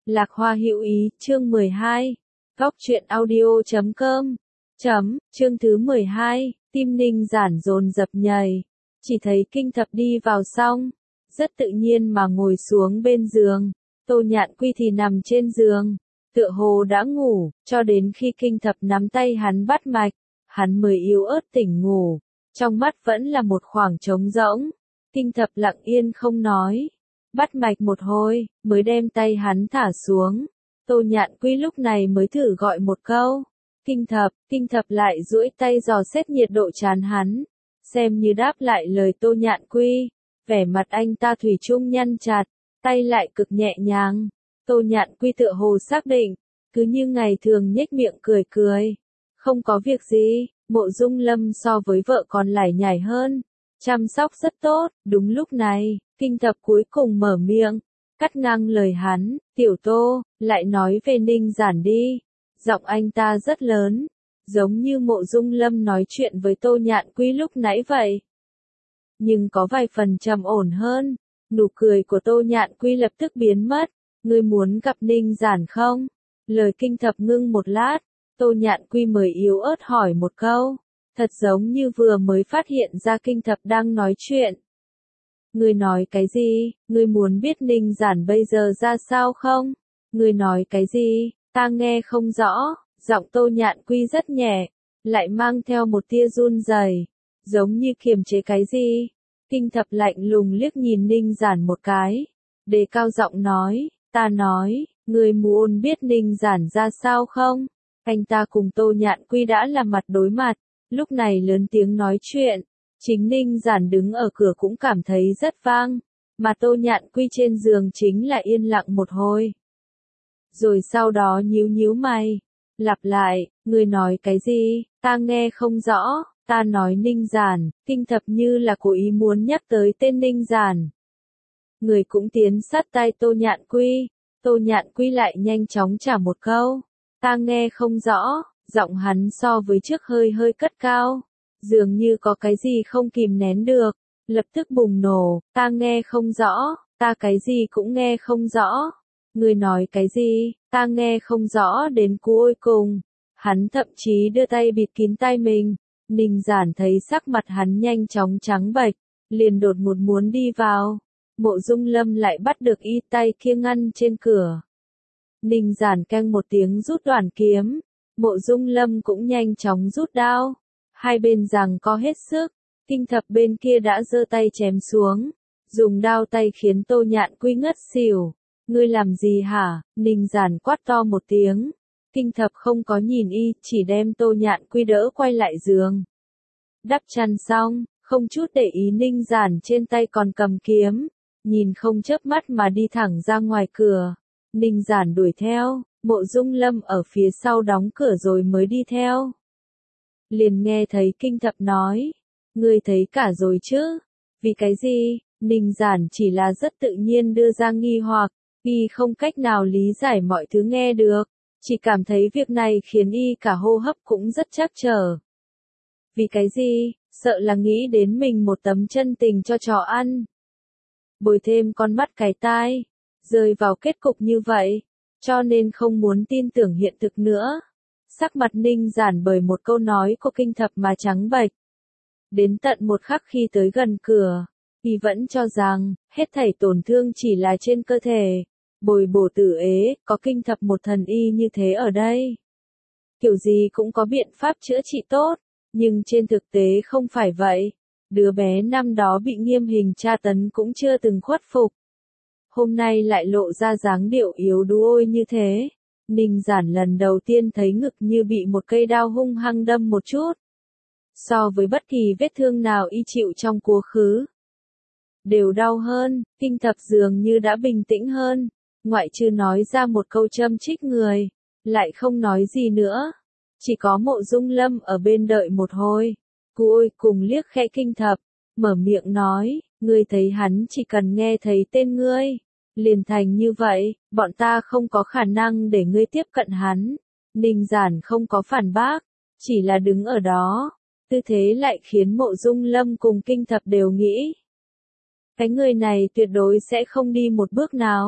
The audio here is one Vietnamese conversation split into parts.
Lạc Hoa hữu ý, chương 12. Góc truyện audio.com. Chương thứ 12, tim Ninh Giản dồn dập nhảy. Chỉ thấy Kinh Thập đi vào xong, rất tự nhiên mà ngồi xuống bên giường. Tô Nhạn Quy thì nằm trên giường, tựa hồ đã ngủ, cho đến khi Kinh Thập nắm tay hắn bắt mạch, hắn mới yếu ớt tỉnh ngủ. Trong mắt vẫn là một khoảng trống rỗng. Kinh Thập lặng yên không nói. Bắt mạch một hồi, mới đem tay hắn thả xuống. Tô Nhạn Quy lúc này mới thử gọi một câu. Kinh Thập lại duỗi tay dò xét nhiệt độ trán hắn. Xem như đáp lại lời Tô Nhạn Quy. Vẻ mặt anh ta thủy chung nhăn chặt, tay lại cực nhẹ nhàng. Tô Nhạn Quy tựa hồ xác định, cứ như ngày thường nhếch miệng cười cười. Không có việc gì, Mộ Dung Lâm so với vợ còn lải nhải hơn. Chăm sóc rất tốt. Đúng lúc này, Kinh Thập cuối cùng mở miệng, cắt ngang lời hắn. Tiểu Tô, lại nói về Ninh Giản đi. Giọng anh ta rất lớn, giống như Mộ Dung Lâm nói chuyện với Tô Nhạn Quy lúc nãy vậy. Nhưng có vài phần trầm ổn hơn. Nụ cười của Tô Nhạn Quy lập tức biến mất. Ngươi muốn gặp Ninh Giản không? Lời Kinh Thập ngưng một lát, Tô Nhạn Quy mới yếu ớt hỏi một câu. Thật giống như vừa mới phát hiện ra Kinh Thập đang nói chuyện. Ngươi nói cái gì? Ngươi muốn biết Ninh Giản bây giờ ra sao không? Ngươi nói cái gì? Ta nghe không rõ. Giọng Tô Nhạn Quy rất nhẹ, lại mang theo một tia run rẩy, giống như kiềm chế cái gì. Kinh Thập lạnh lùng liếc nhìn Ninh Giản một cái, đề cao giọng nói, ta nói, ngươi muốn biết Ninh Giản ra sao không? Anh ta cùng Tô Nhạn Quy đã là mặt đối mặt, lúc này lớn tiếng nói chuyện. Chính Ninh Giản đứng ở cửa cũng cảm thấy rất vang, mà Tô Nhạn Quy trên giường chính là yên lặng một hồi. Rồi sau đó nhíu mày, lặp lại, ngươi nói cái gì? Ta nghe không rõ. Ta nói Ninh Giản. Kinh Thập như là cố ý muốn nhắc tới tên Ninh Giản. Người cũng tiến sát tai Tô Nhạn Quy. Tô Nhạn Quy lại nhanh chóng trả một câu. Ta nghe không rõ. Giọng hắn so với trước hơi cất cao, dường như có cái gì không kìm nén được, lập tức bùng nổ. Ta nghe không rõ. Ta cái gì cũng nghe không rõ. Ngươi nói cái gì? Ta nghe không rõ đến cuối cùng. Hắn thậm chí đưa tay bịt kín tai mình. Ninh Giản thấy sắc mặt hắn nhanh chóng trắng bệch, liền đột ngột muốn đi vào. Mộ Dung Lâm lại bắt được y tay kia ngăn trên cửa. Ninh Giản keng một tiếng rút đoạn kiếm. Mộ Dung Lâm cũng nhanh chóng rút đao. Hai bên giằng co hết sức. Kinh Thập bên kia đã giơ tay chém xuống, dùng đao tay khiến Tô Nhạn Quy ngất xỉu. Ngươi làm gì hả? Ninh Giản quát to một tiếng. Kinh Thập không có nhìn y, chỉ đem Tô Nhạn Quy đỡ quay lại giường. Đắp chăn xong, không chút để ý Ninh Giản trên tay còn cầm kiếm, nhìn không chớp mắt mà đi thẳng ra ngoài cửa. Ninh Giản đuổi theo, Mộ Dung Lâm ở phía sau đóng cửa rồi mới đi theo. Liền nghe thấy Kinh Thập nói, ngươi thấy cả rồi chứ? Vì cái gì? Ninh Giản chỉ là rất tự nhiên đưa ra nghi hoặc, y không cách nào lý giải mọi thứ nghe được, chỉ cảm thấy việc này khiến y cả hô hấp cũng rất trắc trở. Vì cái gì? Sợ là nghĩ đến mình một tấm chân tình cho chó ăn. Bồi thêm con mắt cái tai, rơi vào kết cục như vậy, cho nên không muốn tin tưởng hiện thực nữa. Sắc mặt Ninh Giản bởi một câu nói của Kinh Thập mà trắng bệch. Đến tận một khắc khi tới gần cửa, y vẫn cho rằng, hết thảy tổn thương chỉ là trên cơ thể. Bồi bổ tử ế, có Kinh Thập một thần y như thế ở đây. Kiểu gì cũng có biện pháp chữa trị tốt, nhưng trên thực tế không phải vậy. Đứa bé năm đó bị nghiêm hình tra tấn cũng chưa từng khuất phục. Hôm nay lại lộ ra dáng điệu yếu đuối như thế. Ninh Giản lần đầu tiên thấy ngực như bị một cây đao hung hăng đâm một chút. So với bất kỳ vết thương nào y chịu trong quá khứ, đều đau hơn. Kinh Thập dường như đã bình tĩnh hơn, ngoại trừ nói ra một câu châm chích người, lại không nói gì nữa. Chỉ có Mộ Dung Lâm ở bên đợi một hồi. Cuối cùng liếc khẽ Kinh Thập, mở miệng nói, ngươi thấy hắn chỉ cần nghe thấy tên ngươi, liền thành như vậy, bọn ta không có khả năng để ngươi tiếp cận hắn. Ninh Giản không có phản bác, chỉ là đứng ở đó. Tư thế lại khiến Mộ Dung Lâm cùng Kinh Thập đều nghĩ, cái người này tuyệt đối sẽ không đi một bước nào.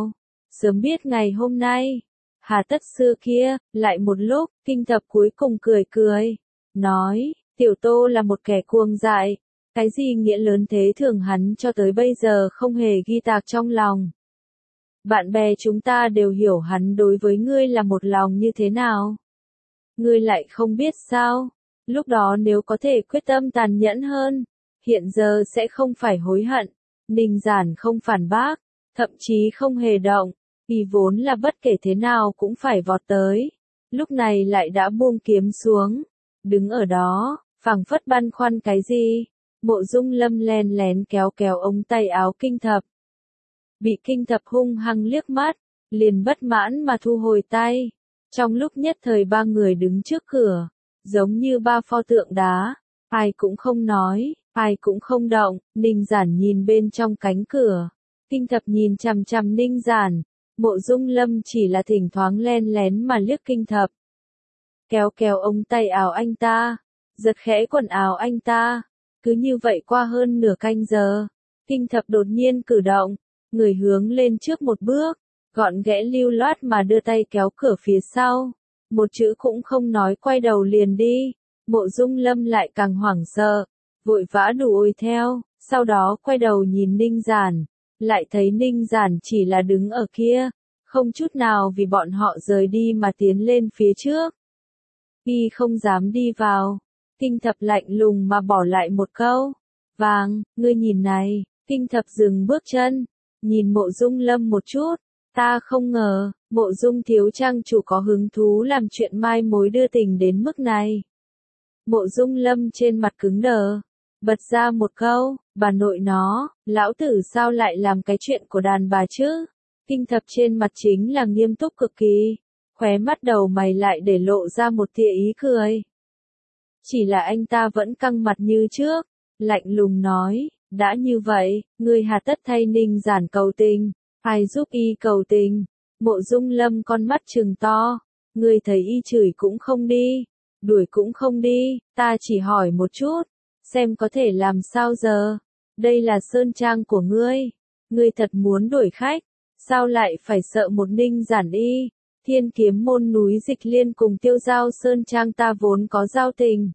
Sớm biết ngày hôm nay, hà tất xưa kia, lại một lúc, Kinh Thập cuối cùng cười cười, nói, Tiểu Tô là một kẻ cuồng dại, cái gì nghĩa lớn thế thường hắn cho tới bây giờ không hề ghi tạc trong lòng. Bạn bè chúng ta đều hiểu hắn đối với ngươi là một lòng như thế nào. Ngươi lại không biết sao, lúc đó nếu có thể quyết tâm tàn nhẫn hơn, hiện giờ sẽ không phải hối hận. Ninh Giản không phản bác, thậm chí không hề động, y vốn là bất kể thế nào cũng phải vọt tới, lúc này lại đã buông kiếm xuống, đứng ở đó, phảng phất băn khoăn cái gì. Mộ Dung Lâm len lén kéo kéo ống tay áo Kinh Thập. Bị Kinh Thập hung hăng liếc mắt, liền bất mãn mà thu hồi tay. Trong lúc nhất thời ba người đứng trước cửa, giống như ba pho tượng đá, ai cũng không nói, ai cũng không động. Ninh Giản nhìn bên trong cánh cửa, Kinh Thập nhìn chằm chằm Ninh Giản, Mộ Dung Lâm chỉ là thỉnh thoảng len lén mà liếc Kinh Thập. Kéo kéo ống tay áo anh ta, giật khẽ quần áo anh ta. Cứ như vậy qua hơn nửa canh giờ, Kinh Thập đột nhiên cử động, người hướng lên trước một bước, gọn ghẽ lưu loát mà đưa tay kéo cửa phía sau, một chữ cũng không nói quay đầu liền đi. Mộ Dung Lâm lại càng hoảng sợ, vội vã đuổi theo, sau đó quay đầu nhìn Ninh Giản, lại thấy Ninh Giản chỉ là đứng ở kia, không chút nào vì bọn họ rời đi mà tiến lên phía trước. Y không dám đi vào. Kinh Thập lạnh lùng mà bỏ lại một câu, vàng, ngươi nhìn này. Kinh Thập dừng bước chân, nhìn Mộ Dung Lâm một chút, ta không ngờ, Mộ Dung thiếu trang chủ có hứng thú làm chuyện mai mối đưa tình đến mức này. Mộ Dung Lâm trên mặt cứng đờ, bật ra một câu, bà nội nó, lão tử sao lại làm cái chuyện của đàn bà chứ? Kinh Thập trên mặt chính là nghiêm túc cực kỳ, khóe mắt đầu mày lại để lộ ra một tia ý cười. Chỉ là anh ta vẫn căng mặt như trước, lạnh lùng nói, đã như vậy, ngươi hà tất thay Ninh Giản cầu tình, ai giúp y cầu tình. Mộ Dung Lâm con mắt trừng to, ngươi thấy y chửi cũng không đi, đuổi cũng không đi, ta chỉ hỏi một chút, xem có thể làm sao giờ, đây là sơn trang của ngươi thật muốn đuổi khách, sao lại phải sợ một Ninh Giản y? Thiên Kiếm môn núi Dịch Liên cùng Tiêu Giao sơn trang ta vốn có giao tình.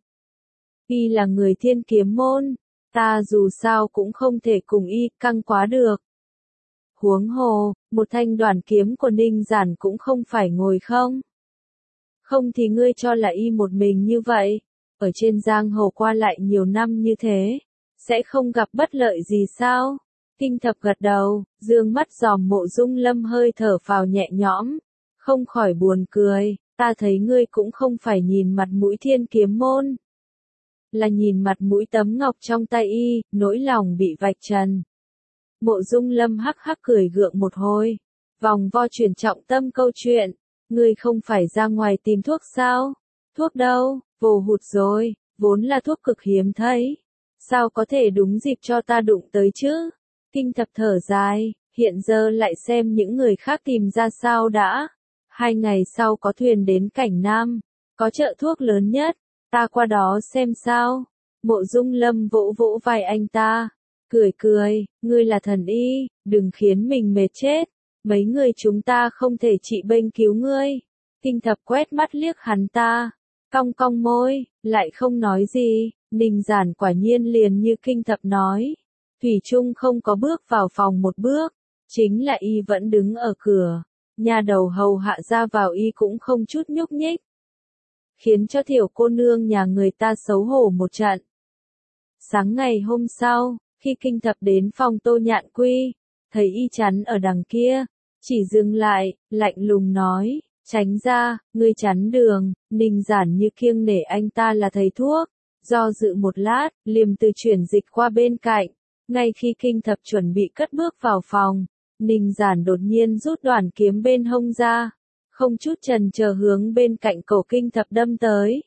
Y là người Thiên Kiếm môn, ta dù sao cũng không thể cùng y căng quá được. Huống hồ, một thanh đoản kiếm của Ninh Giản cũng không phải ngồi không. Không thì ngươi cho là y một mình như vậy, ở trên giang hồ qua lại nhiều năm như thế, sẽ không gặp bất lợi gì sao? Kinh Thập gật đầu, dương mắt dòm Mộ Dung Lâm hơi thở phào nhẹ nhõm, không khỏi buồn cười, ta thấy ngươi cũng không phải nhìn mặt mũi Thiên Kiếm môn, là nhìn mặt mũi tấm ngọc trong tay y, nỗi lòng bị vạch trần. Mộ Dung Lâm hắc hắc cười gượng một hồi, vòng vo chuyển trọng tâm câu chuyện, ngươi không phải ra ngoài tìm thuốc sao? Thuốc đâu, vồ hụt rồi, vốn là thuốc cực hiếm thấy, sao có thể đúng dịp cho ta đụng tới chứ? Kinh Thập thở dài, hiện giờ lại xem những người khác tìm ra sao đã. 2 ngày sau có thuyền đến Cảnh Nam, có chợ thuốc lớn nhất, ta qua đó xem sao. Mộ Dung Lâm vỗ vỗ vai anh ta, cười cười, ngươi là thần y, đừng khiến mình mệt chết, mấy người chúng ta không thể trị bệnh cứu ngươi. Kinh Thập quét mắt liếc hắn ta, cong cong môi, lại không nói gì. Ninh Giản quả nhiên liền như Kinh Thập nói, thủy chung không có bước vào phòng một bước, chính là y vẫn đứng ở cửa, nhà đầu hầu hạ ra vào y cũng không chút nhúc nhích, khiến cho tiểu cô nương nhà người ta xấu hổ một trận. Sáng ngày hôm sau, khi Kinh Thập đến phòng Tô Nhạn Quy, thấy y chắn ở đằng kia, chỉ dừng lại, lạnh lùng nói, tránh ra, ngươi chắn đường. Ninh Giản như kiêng nể anh ta là thầy thuốc, do dự một lát, liềm từ chuyển dịch qua bên cạnh. Ngay khi Kinh Thập chuẩn bị cất bước vào phòng, Ninh Giản đột nhiên rút đoản kiếm bên hông ra, không chút chần chờ hướng bên cạnh cổ Kinh Thập đâm tới.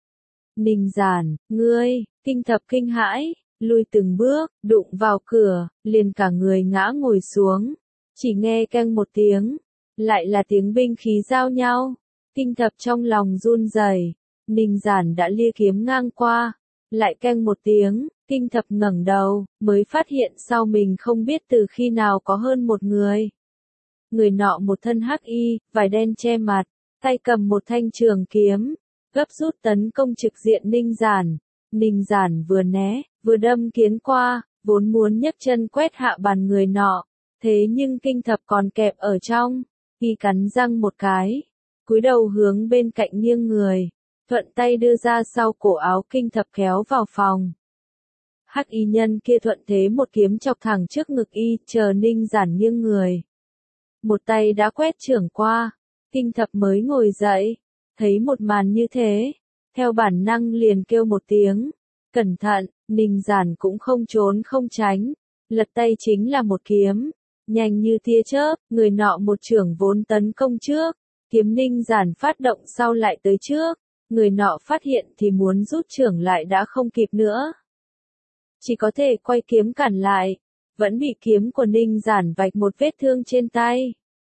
Ninh Giản, ngươi! Kinh Thập kinh hãi, lùi từng bước, đụng vào cửa, liền cả người ngã ngồi xuống. Chỉ nghe keng một tiếng, lại là tiếng binh khí giao nhau. Kinh Thập trong lòng run rẩy, Ninh Giản đã lia kiếm ngang qua, lại keng một tiếng. Kinh Thập ngẩng đầu, mới phát hiện sau mình không biết từ khi nào có hơn một người. Người nọ một thân hắc y, vải đen che mặt, tay cầm một thanh trường kiếm, gấp rút tấn công trực diện Ninh Giản. Ninh Giản vừa né, vừa đâm kiếm qua, vốn muốn nhấc chân quét hạ bàn người nọ, thế nhưng Kinh Thập còn kẹp ở trong, y cắn răng một cái, cúi đầu hướng bên cạnh nghiêng người, thuận tay đưa ra sau cổ áo Kinh Thập kéo vào phòng. Hắc y nhân kia thuận thế một kiếm chọc thẳng trước ngực y, chờ Ninh Giản nghiêng người. Một tay đã quét chưởng qua, Kinh Thập mới ngồi dậy, thấy một màn như thế, theo bản năng liền kêu một tiếng, cẩn thận. Ninh Giản cũng không trốn không tránh, lật tay chính là một kiếm, nhanh như tia chớp, người nọ một chưởng vốn tấn công trước, kiếm Ninh Giản phát động sau lại tới trước, người nọ phát hiện thì muốn rút chưởng lại đã không kịp nữa. Chỉ có thể quay kiếm cản lại, vẫn bị kiếm của Ninh Giản vạch một vết thương trên tay.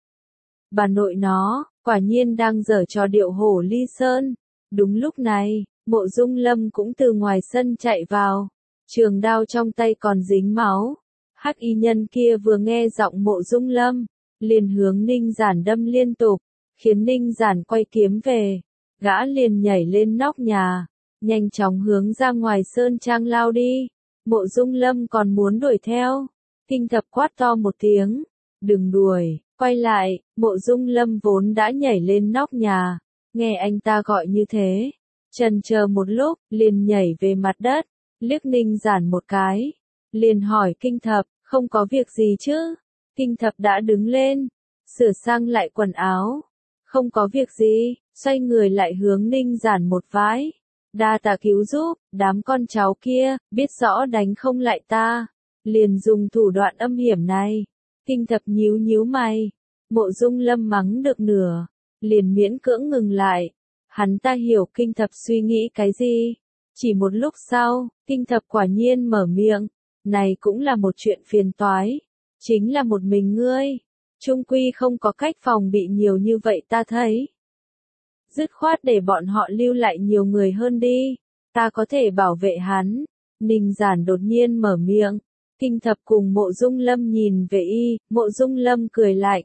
Bà nội nó, quả nhiên đang giở trò điệu hổ ly sơn. Đúng lúc này, Mộ Dung Lâm cũng từ ngoài sân chạy vào, trường đao trong tay còn dính máu. Hắc y nhân kia vừa nghe giọng Mộ Dung Lâm, liền hướng Ninh Giản đâm liên tục, khiến Ninh Giản quay kiếm về, gã liền nhảy lên nóc nhà, nhanh chóng hướng ra ngoài sơn trang lao đi. Mộ Dung Lâm còn muốn đuổi theo, Kinh Thập quát to một tiếng, đừng đuổi, quay lại. Mộ Dung Lâm vốn đã nhảy lên nóc nhà, nghe anh ta gọi như thế, chần chờ một lúc, liền nhảy về mặt đất, liếc Ninh Giản một cái, liền hỏi Kinh Thập, không có việc gì chứ? Kinh Thập đã đứng lên, sửa sang lại quần áo, không có việc gì, xoay người lại hướng Ninh Giản một vái, đa tạ cứu giúp, đám con cháu kia, biết rõ đánh không lại ta, liền dùng thủ đoạn âm hiểm này. Kinh Thập nhíu nhíu mày, Mộ Dung Lâm mắng được nửa, liền miễn cưỡng ngừng lại. Hắn ta hiểu Kinh Thập suy nghĩ cái gì. Chỉ một lúc sau, Kinh Thập quả nhiên mở miệng, này cũng là một chuyện phiền toái, chính là một mình ngươi, chung quy không có cách phòng bị nhiều như vậy ta thấy. Dứt khoát để bọn họ lưu lại nhiều người hơn đi, ta có thể bảo vệ hắn. Ninh Giản đột nhiên mở miệng, Kinh Thập cùng Mộ Dung Lâm nhìn về y, Mộ Dung Lâm cười lạnh.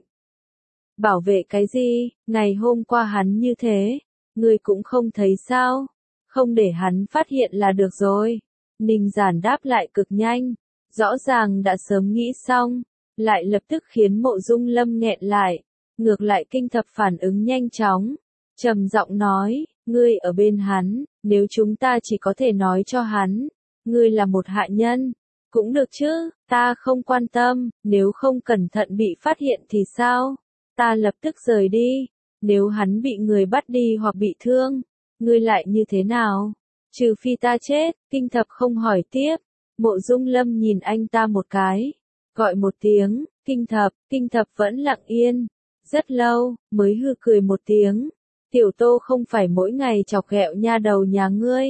Bảo vệ cái gì, ngày hôm qua hắn như thế, ngươi cũng không thấy sao, không để hắn phát hiện là được rồi. Ninh Giản đáp lại cực nhanh, rõ ràng đã sớm nghĩ xong, lại lập tức khiến Mộ Dung Lâm nghẹn lại, ngược lại Kinh Thập phản ứng nhanh chóng, trầm giọng nói, ngươi ở bên hắn, nếu chúng ta chỉ có thể nói cho hắn, ngươi là một hạ nhân, cũng được chứ, ta không quan tâm, nếu không cẩn thận bị phát hiện thì sao? Ta lập tức rời đi, nếu hắn bị người bắt đi hoặc bị thương, ngươi lại như thế nào? Trừ phi ta chết. Kinh Thập không hỏi tiếp, Mộ Dung Lâm nhìn anh ta một cái, gọi một tiếng, Kinh Thập vẫn lặng yên, rất lâu, mới hừ cười một tiếng, Tiểu Tô không phải mỗi ngày chọc ghẹo nha đầu nhà ngươi.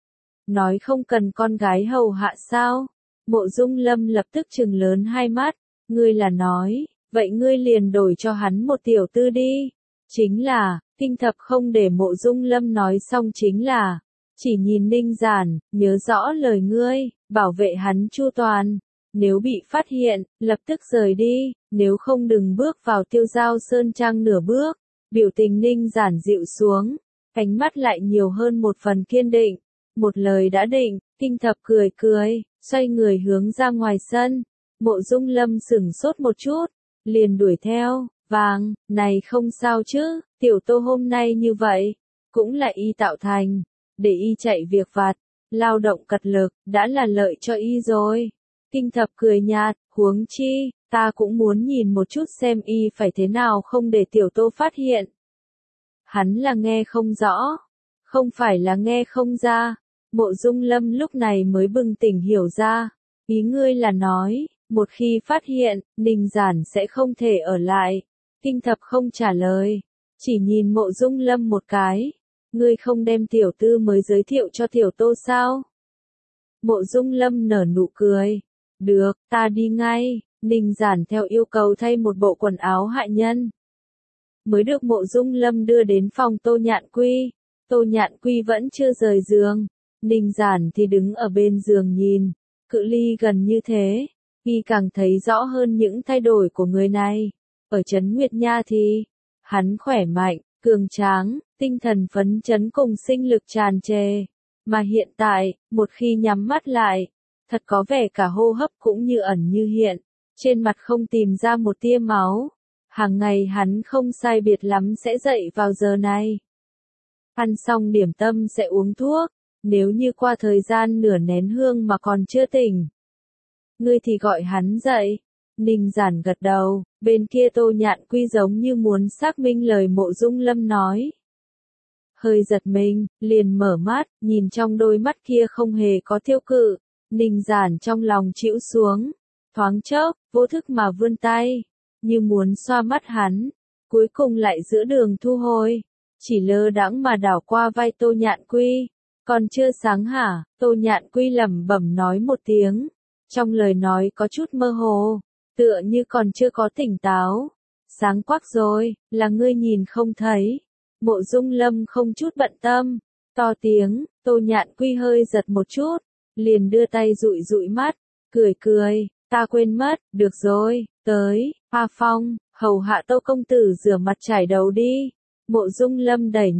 Nói không cần con gái hầu hạ sao? Mộ Dung Lâm lập tức trừng lớn hai mắt, ngươi là nói, vậy ngươi liền đổi cho hắn một tiểu tư đi. Chính là, Kinh Thập không để Mộ Dung Lâm nói xong chính là, chỉ nhìn Ninh Giản, nhớ rõ lời ngươi, bảo vệ hắn chu toàn. Nếu bị phát hiện, lập tức rời đi, nếu không đừng bước vào Tiêu Giao Sơn Trang nửa bước. Biểu tình Ninh Giản dịu xuống, ánh mắt lại nhiều hơn một phần kiên định. Một lời đã định, Kinh Thập cười cười, xoay người hướng ra ngoài sân. Mộ Dung Lâm sửng sốt một chút, liền đuổi theo, vàng, này không sao chứ, Tiểu Tô hôm nay như vậy, cũng là y tạo thành, để y chạy việc vặt, lao động cật lực, đã là lợi cho y rồi. Kinh Thập cười nhạt, huống chi, ta cũng muốn nhìn một chút xem y phải thế nào không để Tiểu Tô phát hiện. Hắn là nghe không rõ, không phải là nghe không ra. Mộ Dung Lâm lúc này mới bừng tỉnh hiểu ra, ý ngươi là nói, một khi phát hiện, Ninh Giản sẽ không thể ở lại. Kinh Thập không trả lời, chỉ nhìn Mộ Dung Lâm một cái, ngươi không đem tiểu tư mới giới thiệu cho Tiểu Tô sao? Mộ Dung Lâm nở nụ cười, được, ta đi ngay. Ninh Giản theo yêu cầu thay một bộ quần áo hạ nhân, mới được Mộ Dung Lâm đưa đến phòng Tô Nhạn Quy. Tô Nhạn Quy vẫn chưa rời giường, Ninh Giản thì đứng ở bên giường nhìn, cự ly gần như thế, y càng thấy rõ hơn những thay đổi của người này. Ở Trấn Nguyệt Nha thì, hắn khỏe mạnh, cường tráng, tinh thần phấn chấn cùng sinh lực tràn trề. Mà hiện tại, một khi nhắm mắt lại, thật có vẻ cả hô hấp cũng như ẩn như hiện, trên mặt không tìm ra một tia máu. Hàng ngày hắn không sai biệt lắm sẽ dậy vào giờ này. Ăn xong điểm tâm sẽ uống thuốc, nếu như qua thời gian nửa nén hương mà còn chưa tỉnh. Ngươi thì gọi hắn dậy. Ninh Giản gật đầu, bên kia Tô Nhạn Quy giống như muốn xác minh lời Mộ Dung Lâm nói. Hơi giật mình, liền mở mắt, nhìn trong đôi mắt kia không hề có tiêu cự. Ninh Giản trong lòng chịu xuống, thoáng chốc, vô thức mà vươn tay, như muốn xoa mắt hắn, cuối cùng lại giữa đường thu hồi, chỉ lơ đãng mà đảo qua vai Tô Nhạn Quy. Còn chưa sáng hả? Tô Nhạn Quy lẩm bẩm nói một tiếng, trong lời nói có chút mơ hồ, tựa như còn chưa có tỉnh táo. Sáng quắc rồi, là ngươi nhìn không thấy. Mộ Dung Lâm không chút bận tâm, to tiếng. Tô Nhạn Quy hơi giật một chút, liền đưa tay dụi dụi mắt, cười cười, ta quên mất, được rồi, tới, Hoa Phong, hầu hạ Tô công tử rửa mặt chải đầu đi. Mộ Dung Lâm đẩy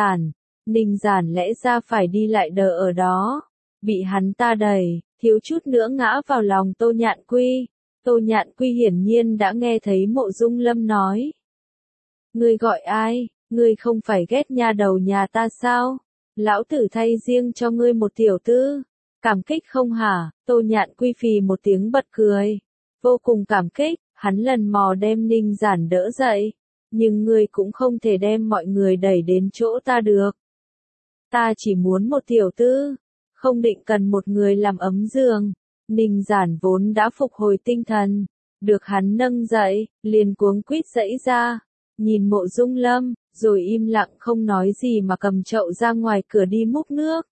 Ninh Giản lẽ ra phải đi lại đờ ở đó, bị hắn ta đẩy, thiếu chút nữa ngã vào lòng Tô Nhạn Quy. Tô Nhạn Quy hiển nhiên đã nghe thấy Mộ Dung Lâm nói. Ngươi gọi ai? Ngươi không phải ghét nha đầu nhà ta sao? Lão tử thay riêng cho ngươi một tiểu tư. Cảm kích không hả? Tô Nhạn Quy phì một tiếng bật cười. Vô cùng cảm kích, hắn lần mò đem Ninh Giản đỡ dậy. Nhưng ngươi cũng không thể đem mọi người đẩy đến chỗ ta được. Ta chỉ muốn một tiểu tư, không định cần một người làm ấm giường. Ninh Giản vốn đã phục hồi tinh thần, được hắn nâng dậy, liền cuống quýt dãy ra, nhìn Mộ Dung Lâm, rồi im lặng không nói gì mà cầm chậu ra ngoài cửa đi múc nước.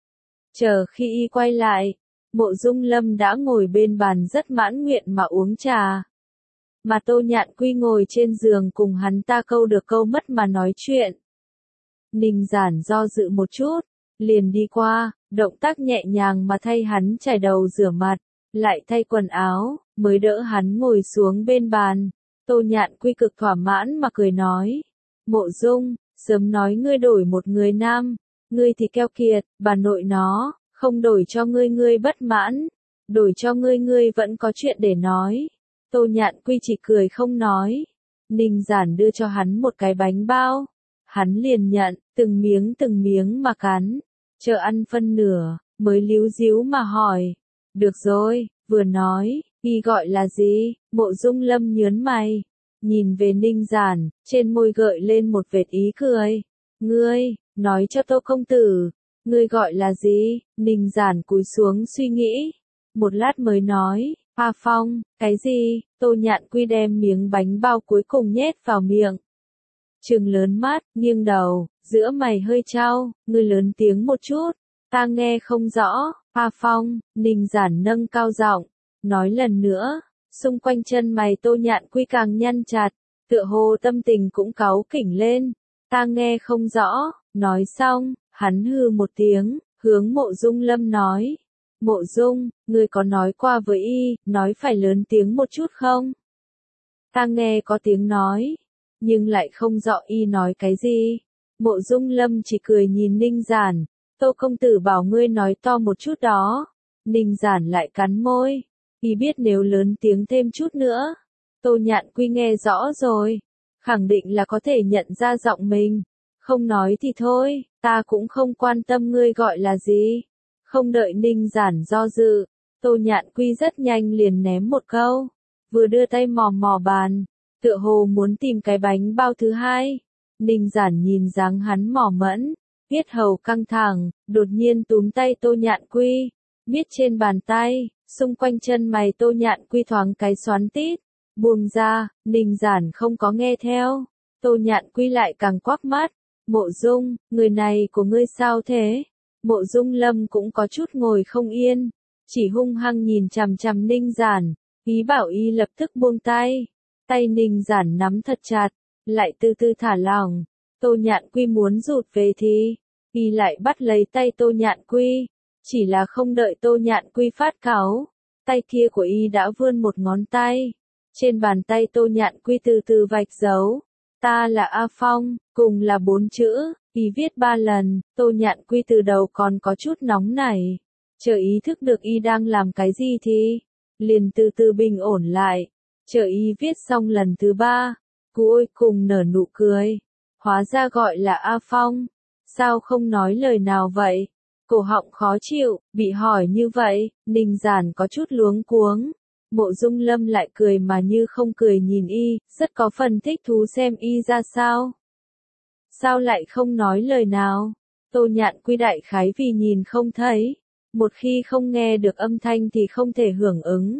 Chờ khi y quay lại, Mộ Dung Lâm đã ngồi bên bàn rất mãn nguyện mà uống trà. Mà Tô Nhạn Quy ngồi trên giường cùng hắn ta câu được câu mất mà nói chuyện. Ninh Giản do dự một chút, liền đi qua, động tác nhẹ nhàng mà thay hắn chải đầu rửa mặt, lại thay quần áo, mới đỡ hắn ngồi xuống bên bàn. Tô Nhạn Quy cực thỏa mãn mà cười nói, Mộ Dung, sớm nói ngươi đổi một người nam, ngươi thì keo kiệt, bà nội nó, không đổi cho ngươi ngươi bất mãn, đổi cho ngươi ngươi vẫn có chuyện để nói. Tô Nhạn Quy chỉ cười không nói. Ninh Giản đưa cho hắn một cái bánh bao, hắn liền nhận, từng miếng mà cắn, chờ ăn phân nửa, mới líu díu mà hỏi, được rồi, vừa nói, y gọi là gì? Mộ Dung Lâm nhớn mày, nhìn về Ninh Giản, trên môi gợi lên một vệt ý cười. Ngươi, nói cho Tô công tử, ngươi gọi là gì? Ninh Giản cúi xuống suy nghĩ, một lát mới nói, Hoa Phong, cái gì? Tô Nhạn Quy đem miếng bánh bao cuối cùng nhét vào miệng. Trừng lớn mắt, nghiêng đầu, giữa mày hơi chau, ngươi lớn tiếng một chút, ta nghe không rõ. Hoa Phong, Ninh Giản nâng cao giọng, nói lần nữa, xung quanh chân mày Tô Nhạn Quy càng nhăn chặt, tựa hồ tâm tình cũng cáu kỉnh lên. Ta nghe không rõ. Nói xong, hắn hừ một tiếng, hướng Mộ Dung Lâm nói, Mộ Dung, ngươi có nói qua với y, nói phải lớn tiếng một chút không? Ta nghe có tiếng nói, nhưng lại không rõ y nói cái gì. Mộ Dung Lâm chỉ cười nhìn Ninh Giản, Tô công tử bảo ngươi nói to một chút đó. Ninh Giản lại cắn môi, y biết nếu lớn tiếng thêm chút nữa, Tô Nhạn Quy nghe rõ rồi, khẳng định là có thể nhận ra giọng mình. Không nói thì thôi, ta cũng không quan tâm ngươi gọi là gì. Không đợi Ninh Giản do dự, Tô Nhạn Quy rất nhanh liền ném một câu, vừa đưa tay mò mò bàn, tựa hồ muốn tìm cái bánh bao thứ hai. Ninh Giản nhìn dáng hắn mò mẫn, yết hầu căng thẳng, đột nhiên túm tay Tô Nhạn Quy, miết trên bàn tay, xung quanh chân mày Tô Nhạn Quy thoáng cái xoắn tít, buông ra. Ninh Giản không có nghe theo, Tô Nhạn Quy lại càng quắc mắt, Mộ Dung, người này của ngươi sao thế? Mộ Dung Lâm cũng có chút ngồi không yên, chỉ hung hăng nhìn chằm chằm Ninh Giản, ý bảo y lập tức buông tay. Tay Ninh Giản nắm thật chặt, lại từ từ thả lỏng. Tô Nhạn Quy muốn rụt về thì, y lại bắt lấy tay Tô Nhạn Quy, chỉ là không đợi Tô Nhạn Quy phát cáu, tay kia của y đã vươn một ngón tay, Trên bàn tay Tô Nhạn Quy từ từ vạch dấu. Ta là A Phong, cùng là 4 chữ, y viết 3 lần, Tô Nhạn Quy từ đầu còn có chút nóng nảy. Chờ ý thức được y đang làm cái gì thì, liền từ từ bình ổn lại. Chờ y viết xong lần thứ 3, cuối cùng nở nụ cười. Hóa ra gọi là A Phong. Sao không nói lời nào vậy? Cổ họng khó chịu, bị hỏi như vậy, Ninh Giản có chút luống cuống. Mộ Dung Lâm lại cười mà như không cười nhìn y, rất có phần thích thú xem y ra sao. Sao lại không nói lời nào? Tô Nhạn Quy đại khái vì nhìn không thấy. Một khi không nghe được âm thanh thì không thể hưởng ứng.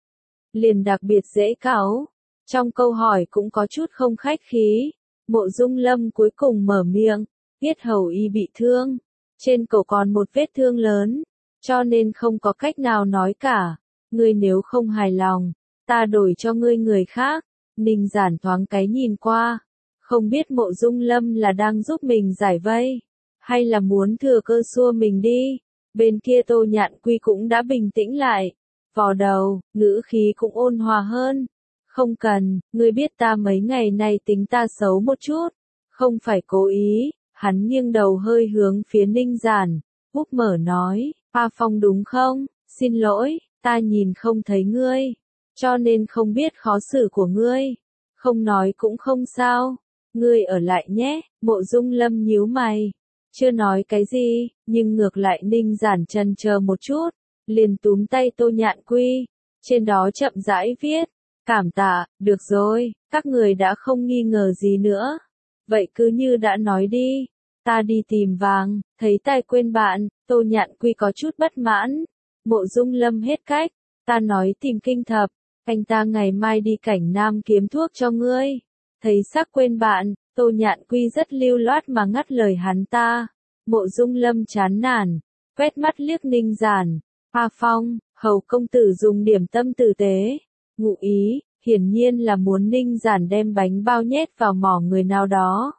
Liền đặc biệt dễ cáu. Trong câu hỏi cũng có chút không khách khí. Mộ Dung Lâm cuối cùng mở miệng. Yết hầu y bị thương. Trên cổ còn một vết thương lớn. Cho nên không có cách nào nói cả. Ngươi nếu không hài lòng, ta đổi cho ngươi người khác. Ninh Giản thoáng cái nhìn qua. Không biết Mộ Dung Lâm là đang giúp mình giải vây. Hay là muốn thừa cơ xua mình đi. Bên kia Tô Nhạn Quy cũng đã bình tĩnh lại. Vò đầu, ngữ khí cũng ôn hòa hơn. Không cần, ngươi biết ta mấy ngày nay tính ta xấu một chút. Không phải cố ý. Hắn nghiêng đầu hơi hướng phía Ninh Giản. Úp mở nói, A Phong đúng không? Xin lỗi, ta nhìn không thấy ngươi. Cho nên không biết khó xử của ngươi. Không nói cũng không sao. Ngươi ở lại nhé. Mộ Dung Lâm nhíu mày. Chưa nói cái gì, nhưng ngược lại Ninh Giản chần chờ một chút. Liền túm tay Tô Nhạn Quy. Trên đó chậm rãi viết. Cảm tạ, được rồi, các người đã không nghi ngờ gì nữa. Vậy cứ như đã nói đi. Ta đi tìm vàng, thấy tài quên bạn. Tô Nhạn Quy có chút bất mãn. Mộ Dung Lâm hết cách. Ta nói tìm Kinh Thập. Anh ta ngày mai đi Cảnh Nam kiếm thuốc cho ngươi. Thấy sắc quên bạn. Tô Nhạn Quy rất lưu loát mà ngắt lời hắn ta. Mộ Dung Lâm chán nản. Quét mắt liếc Ninh Giản. A Phong, hầu công tử dùng điểm tâm tử tế. Ngụ ý, hiển nhiên là muốn Ninh Giản đem bánh bao nhét vào mỏ người nào đó.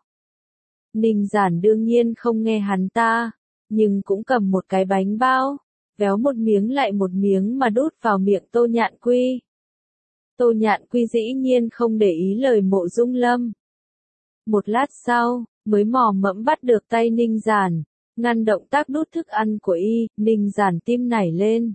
Ninh Giản đương nhiên không nghe hắn ta, nhưng cũng cầm một cái bánh bao, véo một miếng lại một miếng mà đút vào miệng Tô Nhạn Quy. Tô Nhạn Quy dĩ nhiên không để ý lời Mộ Dung Lâm. Một lát sau, mới mò mẫm bắt được tay Ninh Giản, ngăn động tác đút thức ăn của y. Ninh Giản tim nảy lên.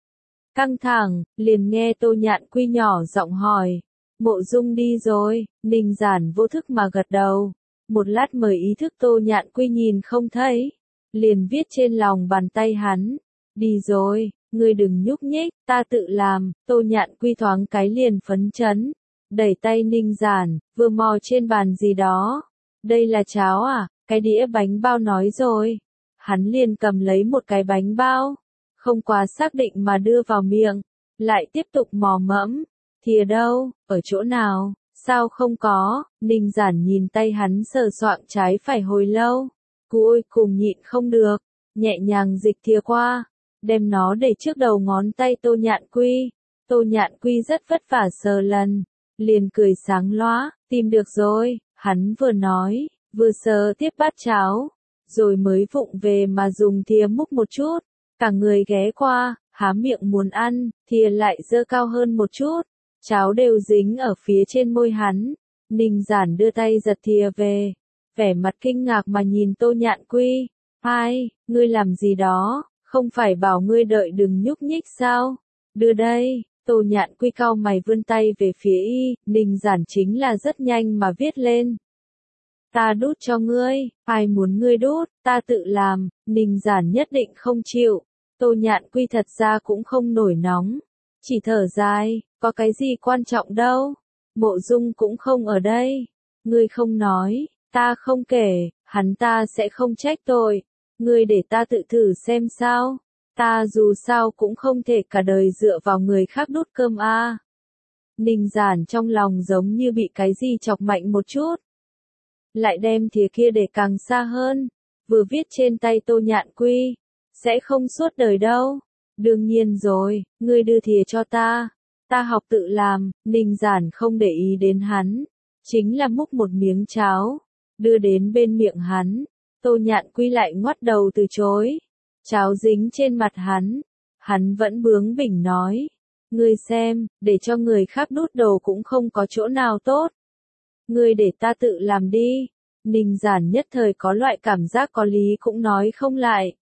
Căng thẳng, liền nghe Tô Nhạn Quy nhỏ giọng hỏi. Mộ Dung đi rồi. Ninh Giản vô thức mà gật đầu. Một lát mới ý thức Tô Nhạn Quy nhìn không thấy. Liền viết trên lòng bàn tay hắn. Đi rồi, ngươi đừng nhúc nhích, ta tự làm. Tô Nhạn Quy thoáng cái liền phấn chấn. Đẩy tay Ninh Giản, vừa mò trên bàn gì đó. Đây là cháo à? Cái đĩa bánh bao nói rồi. Hắn liền cầm lấy một cái bánh bao. Không quá xác định mà đưa vào miệng. Lại tiếp tục mò mẫm. Thìa đâu? Ở chỗ nào? Sao không có? Ninh Giản nhìn tay hắn sờ soạng trái phải hồi lâu. Cuối cùng nhịn không được. Nhẹ nhàng dịch thìa qua. Đem nó để trước đầu ngón tay Tô Nhạn Quy. Tô Nhạn Quy rất vất vả sờ lần. Liền cười sáng lóa. Tìm được rồi. Hắn vừa nói, vừa sờ tiếp bát cháo. Rồi mới vụng về mà dùng thìa múc một chút. Cả người ghé qua, há miệng muốn ăn, thìa lại giơ cao hơn một chút. Cháo đều dính ở phía trên môi hắn. Ninh Giản đưa tay giật thìa về. Vẻ mặt kinh ngạc mà nhìn Tô Nhạn Quy. Ai, ngươi làm gì đó, không phải bảo ngươi đợi đừng nhúc nhích sao? Đưa đây. Tô Nhạn Quy cau mày vươn tay về phía y. Ninh Giản chính là rất nhanh mà viết lên. Ta đút cho ngươi, ai muốn ngươi đút, ta tự làm. Ninh Giản nhất định không chịu. Tô Nhạn Quy thật ra cũng không nổi nóng. Chỉ thở dài, có cái gì quan trọng đâu. Mộ Dung cũng không ở đây. Ngươi không nói, ta không kể, hắn ta sẽ không trách tội. Ngươi để ta tự thử xem sao. Ta dù sao cũng không thể cả đời dựa vào người khác đút cơm a. Ninh Giản trong lòng giống như bị cái gì chọc mạnh một chút. Lại đem thìa kia để càng xa hơn. Vừa viết trên tay Tô Nhạn Quy. Sẽ không suốt đời đâu. Đương nhiên rồi, ngươi đưa thìa cho ta. Ta học tự làm. Ninh Giản không để ý đến hắn. Chính là múc một miếng cháo. Đưa đến bên miệng hắn. Tô Nhạn Quy lại ngoắt đầu từ chối. Cháo dính trên mặt hắn. Hắn vẫn bướng bỉnh nói. Ngươi xem, để cho người khác đút đồ cũng không có chỗ nào tốt. Ngươi để ta tự làm đi. Ninh Giản nhất thời có loại cảm giác có lý cũng nói không lại.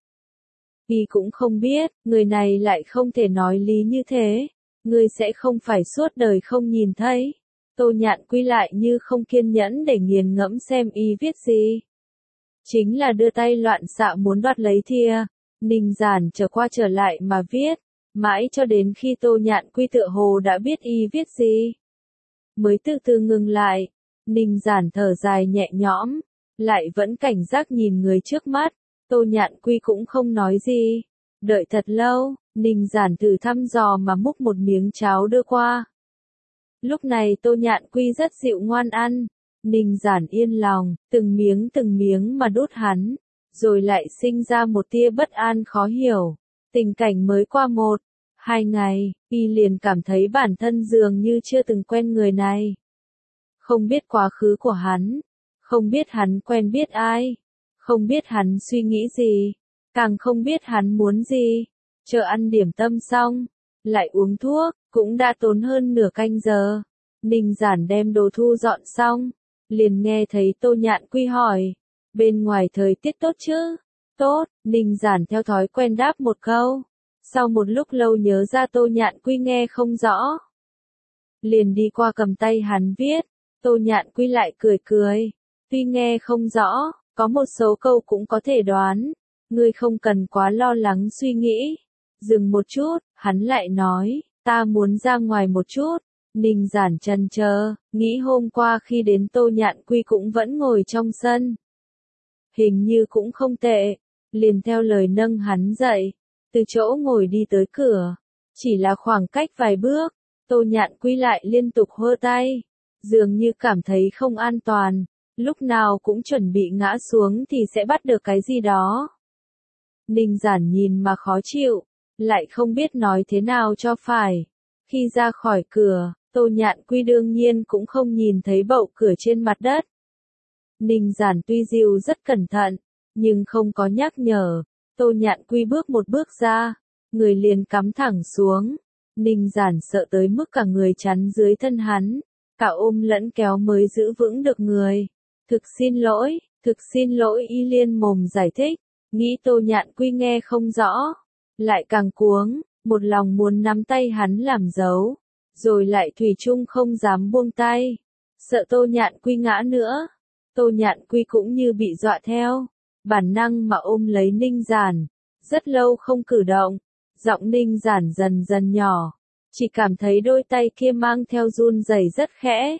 Y cũng không biết, người này lại không thể nói lý như thế. Ngươi sẽ không phải suốt đời không nhìn thấy. Tô Nhạn Quy lại như không kiên nhẫn để nghiền ngẫm xem y viết gì. Chính là đưa tay loạn xạ muốn đoạt lấy thìa. Ninh Giản trở qua trở lại mà viết. Mãi cho đến khi Tô Nhạn Quy tựa hồ đã biết y viết gì. Mới từ từ ngừng lại. Ninh Giản thở dài nhẹ nhõm. Lại vẫn cảnh giác nhìn người trước mắt. Tô Nhạn Quy cũng không nói gì. Đợi thật lâu, Ninh Giản thử thăm dò mà múc một miếng cháo đưa qua. Lúc này Tô Nhạn Quy rất dịu ngoan ăn. Ninh Giản yên lòng, từng miếng mà đút hắn. Rồi lại sinh ra một tia bất an khó hiểu. Tình cảnh mới qua 1-2 ngày, y liền cảm thấy bản thân dường như chưa từng quen người này. Không biết quá khứ của hắn. Không biết hắn quen biết ai. Không biết hắn suy nghĩ gì. Càng không biết hắn muốn gì. Chờ ăn điểm tâm xong. Lại uống thuốc. Cũng đã tốn hơn nửa canh giờ. Ninh Giản đem đồ thu dọn xong. Liền nghe thấy Tô Nhạn Quy hỏi. Bên ngoài thời tiết tốt chứ? Tốt. Ninh Giản theo thói quen đáp một câu. Sau một lúc lâu nhớ ra Tô Nhạn Quy nghe không rõ. Liền đi qua cầm tay hắn viết. Tô Nhạn Quy lại cười cười. Tuy nghe không rõ, có một số câu cũng có thể đoán. Ngươi không cần quá lo lắng suy nghĩ. Dừng một chút, hắn lại nói, ta muốn ra ngoài một chút. Ninh Giản chần chờ, nghĩ hôm qua khi đến Tô Nhạn Quy cũng vẫn ngồi trong sân. Hình như cũng không tệ. Liền theo lời nâng hắn dậy. Từ chỗ ngồi đi tới cửa. Chỉ là khoảng cách vài bước. Tô Nhạn Quy lại liên tục hơ tay. Dường như cảm thấy không an toàn. Lúc nào cũng chuẩn bị ngã xuống thì sẽ bắt được cái gì đó. Ninh Giản nhìn mà khó chịu. Lại không biết nói thế nào cho phải. Khi ra khỏi cửa, Tô Nhạn Quy đương nhiên cũng không nhìn thấy bậu cửa trên mặt đất. Ninh Giản tuy dìu rất cẩn thận, nhưng không có nhắc nhở. Tô Nhạn Quy bước một bước ra, người liền cắm thẳng xuống. Ninh Giản sợ tới mức cả người chắn dưới thân hắn, cả ôm lẫn kéo mới giữ vững được người. Thực xin lỗi y liên mồm giải thích, nghĩ Tô Nhạn Quy nghe không rõ. Lại càng cuống, một lòng muốn nắm tay hắn làm dấu, rồi lại thủy chung không dám buông tay. Sợ Tô Nhạn Quy ngã nữa. Tô Nhạn Quy cũng như bị dọa theo, bản năng mà ôm lấy Ninh Giản. Rất lâu không cử động, giọng Ninh Giản dần dần nhỏ, chỉ cảm thấy đôi tay kia mang theo run rẩy rất khẽ.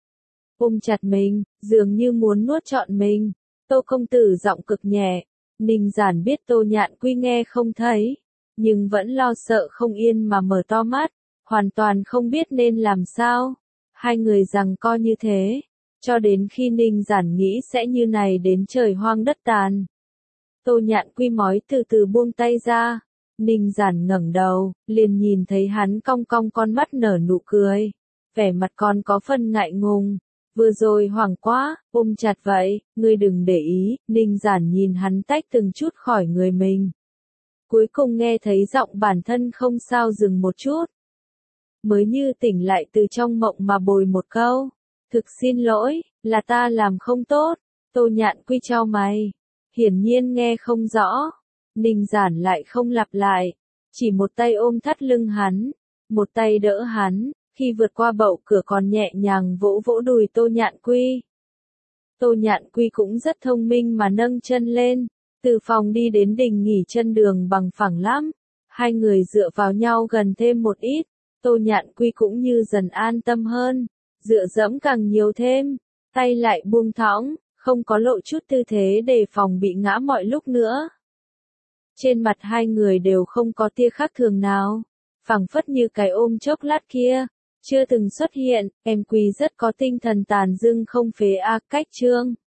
Ôm chặt mình, dường như muốn nuốt trọn mình. Tô công tử giọng cực nhẹ. Ninh Giản biết Tô Nhạn Quy nghe không thấy, nhưng vẫn lo sợ không yên mà mở to mắt, hoàn toàn không biết nên làm sao. Hai người giằng co như thế, cho đến khi Ninh Giản nghĩ sẽ như này đến trời hoang đất tàn. Tô Nhạn Quy mói từ từ buông tay ra. Ninh Giản ngẩng đầu, liền nhìn thấy hắn cong cong con mắt nở nụ cười. Vẻ mặt còn có phần ngại ngùng. Vừa rồi hoảng quá, ôm chặt vậy, ngươi đừng để ý. Ninh Giản nhìn hắn tách từng chút khỏi người mình. Cuối cùng nghe thấy giọng bản thân không sao dừng một chút. Mới như tỉnh lại từ trong mộng mà bồi một câu. Thực xin lỗi, là ta làm không tốt. Tô Nhạn Quy chau mày. Hiển nhiên nghe không rõ. Ninh Giản lại không lặp lại. Chỉ một tay ôm thắt lưng hắn. Một tay đỡ hắn. Khi vượt qua bậu cửa còn nhẹ nhàng vỗ vỗ đùi Tô Nhạn Quy. Tô Nhạn Quy cũng rất thông minh mà nâng chân lên. Từ phòng đi đến đình nghỉ chân đường bằng phẳng lắm. Hai người dựa vào nhau gần thêm một ít. Tô Nhạn Quy cũng như dần an tâm hơn. Dựa dẫm càng nhiều thêm. Tay lại buông thõng, không có lộ chút tư thế để phòng bị ngã mọi lúc nữa. Trên mặt hai người đều không có tia khác thường nào. Phảng phất như cái ôm chốc lát kia. Chưa từng xuất hiện, em Quy rất có tinh thần tàn dưng không phế cách chương.